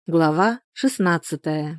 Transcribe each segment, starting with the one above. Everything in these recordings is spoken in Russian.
Глава 16.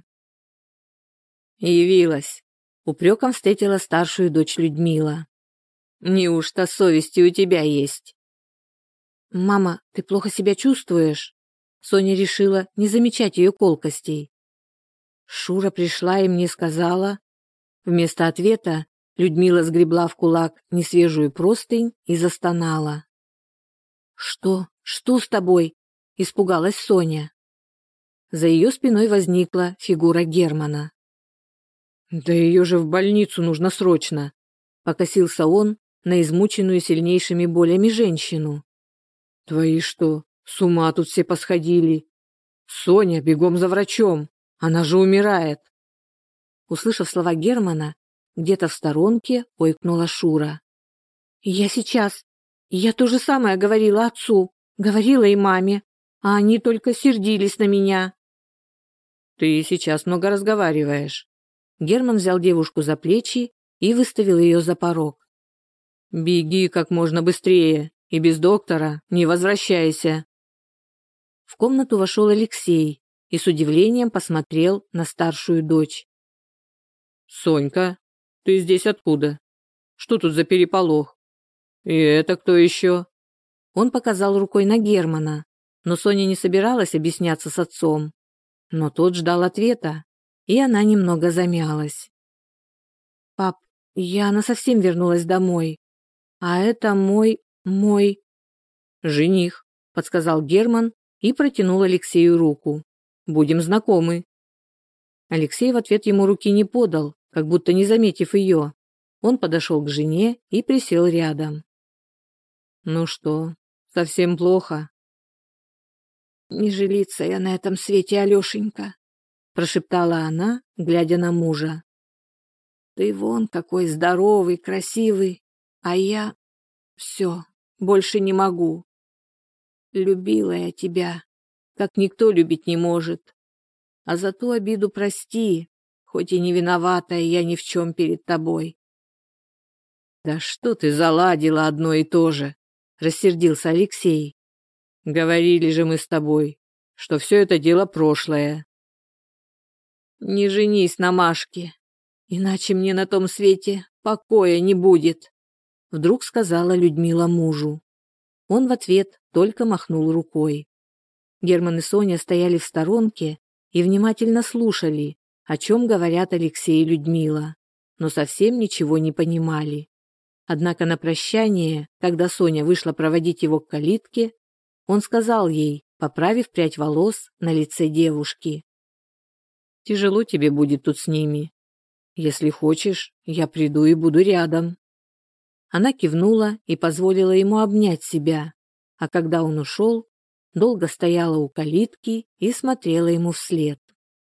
Явилась. Упреком встретила старшую дочь Людмила. Неужто совести у тебя есть? Мама, ты плохо себя чувствуешь? Соня решила не замечать ее колкостей. Шура пришла и мне сказала. Вместо ответа Людмила сгребла в кулак несвежую простынь и застонала. Что? Что с тобой? Испугалась Соня. За ее спиной возникла фигура Германа. «Да ее же в больницу нужно срочно!» — покосился он на измученную сильнейшими болями женщину. «Твои что, с ума тут все посходили? Соня, бегом за врачом! Она же умирает!» Услышав слова Германа, где-то в сторонке ойкнула Шура. «Я сейчас. Я то же самое говорила отцу, говорила и маме, а они только сердились на меня». «Ты сейчас много разговариваешь». Герман взял девушку за плечи и выставил ее за порог. «Беги как можно быстрее и без доктора не возвращайся». В комнату вошел Алексей и с удивлением посмотрел на старшую дочь. «Сонька, ты здесь откуда? Что тут за переполох? И это кто еще?» Он показал рукой на Германа, но Соня не собиралась объясняться с отцом. Но тот ждал ответа, и она немного замялась. «Пап, я насовсем вернулась домой. А это мой... «Жених», — подсказал Герман и протянул Алексею руку. «Будем знакомы». Алексей в ответ ему руки не подал, как будто не заметив ее. Он подошел к жене и присел рядом. «Ну что, совсем плохо?» «Не жилиться я на этом свете, Алешенька», — прошептала она, глядя на мужа. «Ты вон какой здоровый, красивый, а я... все, больше не могу. Любила я тебя, как никто любить не может. А за ту обиду прости, хоть и не виноватая я ни в чем перед тобой». «Да что ты заладила одно и то же?» — рассердился Алексей. «Говорили же мы с тобой, что все это дело прошлое». «Не женись на Машке, иначе мне на том свете покоя не будет», — вдруг сказала Людмила мужу. Он в ответ только махнул рукой. Герман и Соня стояли в сторонке и внимательно слушали, о чем говорят Алексей и Людмила, но совсем ничего не понимали. Однако на прощание, когда Соня вышла проводить его к калитке, он сказал ей, поправив прядь волос на лице девушки: «Тяжело тебе будет тут с ними. Если хочешь, я приду и буду рядом». Она кивнула и позволила ему обнять себя, а когда он ушел, долго стояла у калитки и смотрела ему вслед.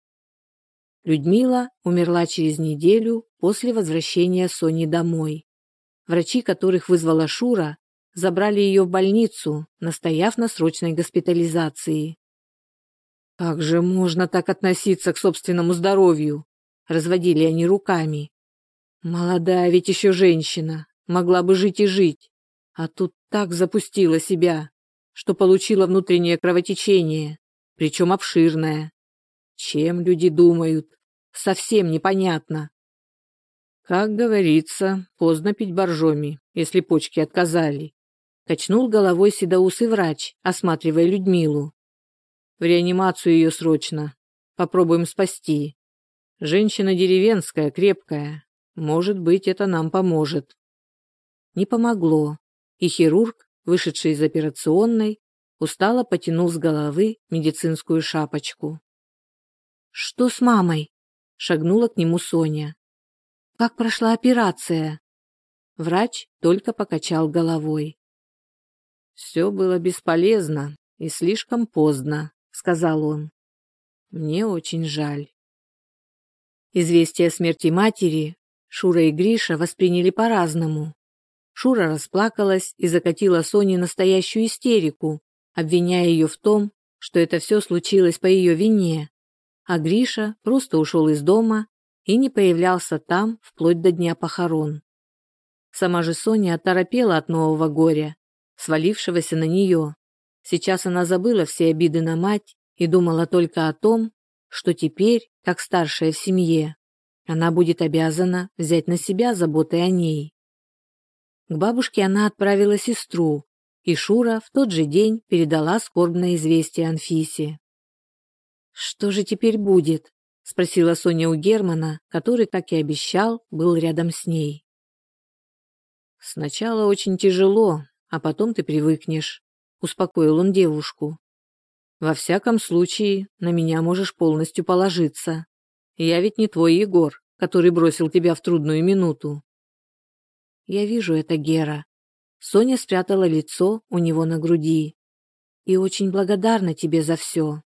Людмила умерла через неделю после возвращения Сони домой. Врачи, которых вызвала Шура, забрали ее в больницу, настояв на срочной госпитализации. «Как же можно так относиться к собственному здоровью?» — разводили они руками. «Молодая ведь еще женщина, могла бы жить и жить, а тут так запустила себя, что получила внутреннее кровотечение, причем обширное. Чем люди думают? Совсем непонятно». «Как говорится, поздно пить боржоми, если почки отказали», — качнул головой седоусый врач, осматривая Людмилу. «В реанимацию ее срочно. Попробуем спасти. Женщина деревенская, крепкая. Может быть, это нам поможет». Не помогло, и хирург, вышедший из операционной, устало потянул с головы медицинскую шапочку. «Что с мамой?» — шагнула к нему Соня. «Как прошла операция?» Врач только покачал головой. «Все было бесполезно и слишком поздно», — сказал он. «Мне очень жаль». Известие о смерти матери Шура и Гриша восприняли по-разному. Шура расплакалась и закатила Соне настоящую истерику, обвиняя ее в том, что это все случилось по ее вине, а Гриша просто ушел из дома и не появлялся там вплоть до дня похорон. Сама же Соня оторопела от нового горя, свалившегося на нее. Сейчас она забыла все обиды на мать и думала только о том, что теперь, как старшая в семье, она будет обязана взять на себя заботы о ней. К бабушке она отправила сестру, и Шура в тот же день передала скорбное известие Анфисе. «Что же теперь будет?» – спросила Соня у Германа, который, как и обещал, был рядом с ней. «Сначала очень тяжело, а потом ты привыкнешь», – успокоил он девушку. «Во всяком случае, на меня можешь полностью положиться. Я ведь не твой Егор, который бросил тебя в трудную минуту». «Я вижу это, Гера». Соня спрятала лицо у него на груди. «И очень благодарна тебе за все».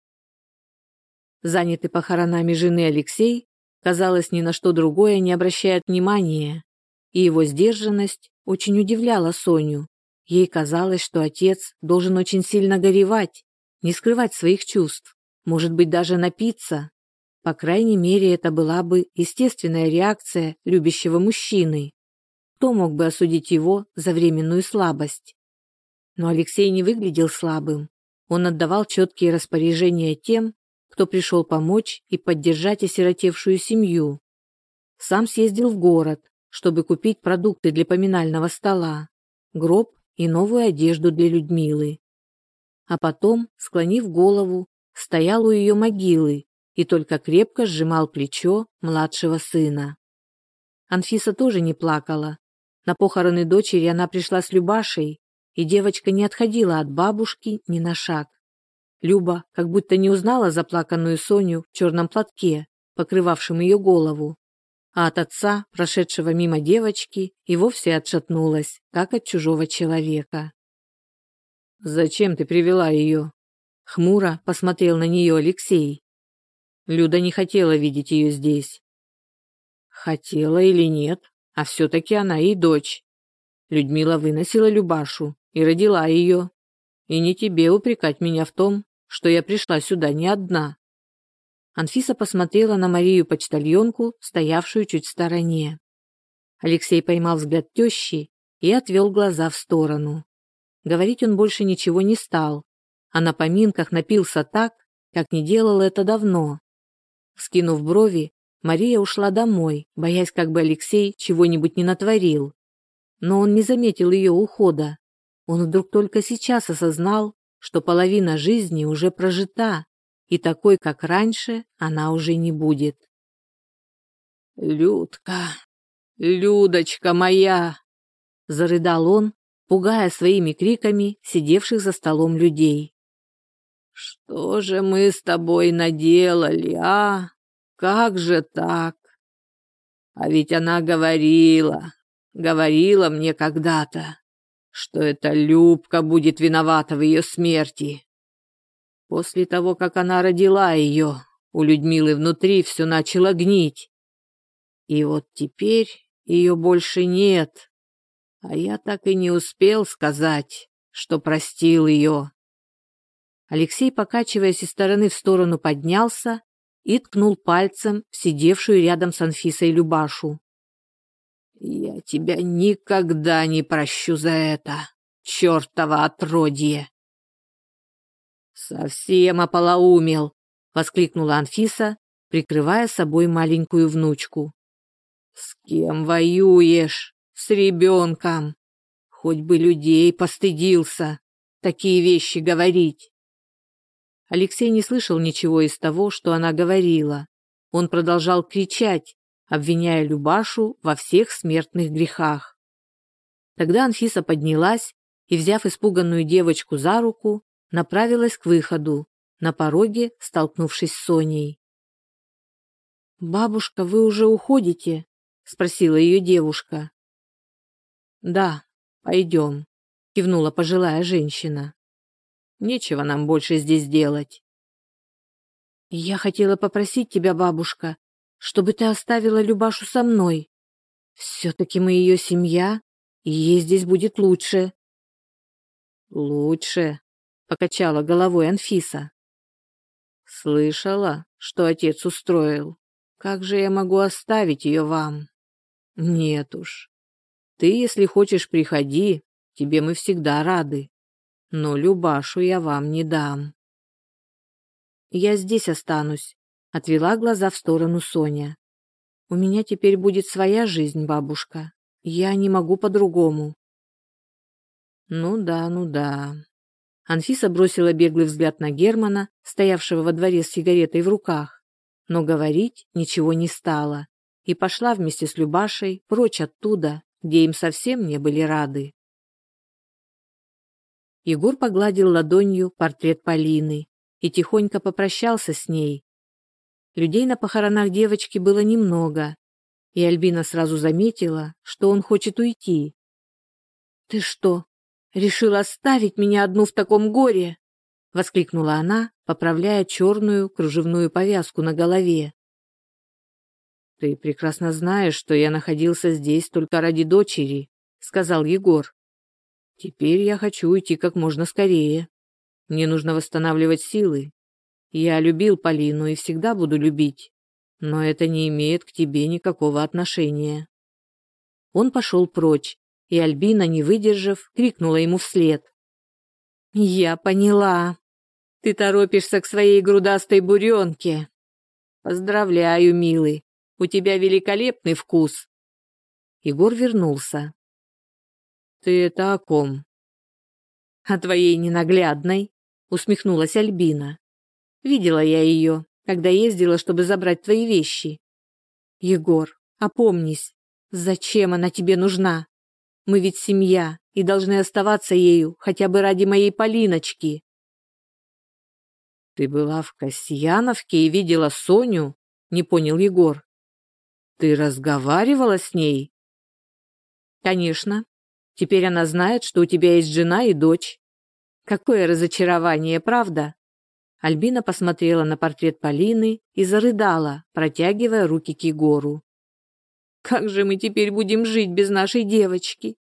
Занятый похоронами жены Алексей, казалось, ни на что другое не обращает внимания, и его сдержанность очень удивляла Соню. Ей казалось, что отец должен очень сильно горевать, не скрывать своих чувств, может быть, даже напиться. По крайней мере, это была бы естественная реакция любящего мужчины. Кто мог бы осудить его за временную слабость? Но Алексей не выглядел слабым. Он отдавал четкие распоряжения тем, кто пришел помочь и поддержать осиротевшую семью. Сам съездил в город, чтобы купить продукты для поминального стола, гроб и новую одежду для Людмилы. А потом, склонив голову, стоял у ее могилы и только крепко сжимал плечо младшего сына. Анфиса тоже не плакала. На похороны дочери она пришла с Любашей, и девочка не отходила от бабушки ни на шаг. Люба как будто не узнала заплаканную Соню в черном платке, покрывавшем ее голову, а от отца, прошедшего мимо девочки, и вовсе отшатнулась, как от чужого человека. «Зачем ты привела ее?» Хмуро посмотрел на нее Алексей. Люда не хотела видеть ее здесь. Хотела или нет, а все-таки она ей дочь. Людмила выносила Любашу и родила ее. И не тебе упрекать меня в том, что я пришла сюда не одна. Анфиса посмотрела на Марию-почтальонку, стоявшую чуть в стороне. Алексей поймал взгляд тещи и отвел глаза в сторону. Говорить он больше ничего не стал, а на поминках напился так, как не делал это давно. Вскинув брови, Мария ушла домой, боясь, как бы Алексей чего-нибудь не натворил. Но он не заметил ее ухода. Он вдруг только сейчас осознал, что половина жизни уже прожита, и такой, как раньше, она уже не будет. «Людка, Людочка моя!» – зарыдал он, пугая своими криками сидевших за столом людей. «Что же мы с тобой наделали, а? Как же так? А ведь она говорила мне когда-то, что эта Любка будет виновата в ее смерти. После того, как она родила ее, у Людмилы внутри все начало гнить. И вот теперь ее больше нет, а я так и не успел сказать, что простил ее». Алексей, покачиваясь из стороны в сторону, поднялся и ткнул пальцем в сидевшую рядом с Анфисой Любашу. «Я тебя никогда не прощу за это, чертово отродье!» «Совсем ополоумел!» — воскликнула Анфиса, прикрывая собой маленькую внучку. «С кем воюешь? С ребенком! Хоть бы людей постыдился такие вещи говорить!» Алексей не слышал ничего из того, что она говорила. Он продолжал кричать, обвиняя Любашу во всех смертных грехах. Тогда Анфиса поднялась и, взяв испуганную девочку за руку, направилась к выходу, на пороге столкнувшись с Соней. «Бабушка, вы уже уходите?» – спросила ее девушка. «Да, пойдем», – кивнула пожилая женщина. «Нечего нам больше здесь делать». «Я хотела попросить тебя, бабушка, чтобы ты оставила Любашу со мной. Все-таки мы ее семья, и ей здесь будет лучше». «Лучше?» — покачала головой Анфиса. «Слышала, что отец устроил. Как же я могу оставить ее вам? Нет уж. Ты, если хочешь, приходи, тебе мы всегда рады. Но Любашу я вам не дам». я здесь останусь», — отвела глаза в сторону Соня. «У меня теперь будет своя жизнь, бабушка. Я не могу по-другому». «Ну да, ну да». Анфиса бросила беглый взгляд на Германа, стоявшего во дворе с сигаретой в руках, но говорить ничего не стала и пошла вместе с Любашей прочь оттуда, где им совсем не были рады. Егор погладил ладонью портрет Полины и тихонько попрощался с ней. Людей на похоронах девочки было немного, и Альбина сразу заметила, что он хочет уйти. «Ты что, решила оставить меня одну в таком горе?» — воскликнула она, поправляя черную кружевную повязку на голове. «Ты прекрасно знаешь, что я находился здесь только ради дочери», — сказал Егор. «Теперь я хочу уйти как можно скорее. Мне нужно восстанавливать силы. Я любил Полину и всегда буду любить, но это не имеет к тебе никакого отношения». Он пошел прочь, и Альбина, не выдержав, крикнула ему вслед. «Я поняла. Ты торопишься к своей грудастой буренке. Поздравляю, милый, у тебя великолепный вкус». Егор вернулся. «Ты это о ком?» «О твоей ненаглядной», — усмехнулась Альбина. «Видела я ее, когда ездила, чтобы забрать твои вещи. Егор, опомнись, зачем она тебе нужна? Мы ведь семья и должны оставаться ею хотя бы ради моей Полиночки». «Ты была в Касьяновке и видела Соню?» — не понял Егор. «Ты разговаривала с ней?» «Конечно. Теперь она знает, что у тебя есть жена и дочь. Какое разочарование, правда?» Альбина посмотрела на портрет Полины и зарыдала, протягивая руки к Егору. «Как же мы теперь будем жить без нашей девочки?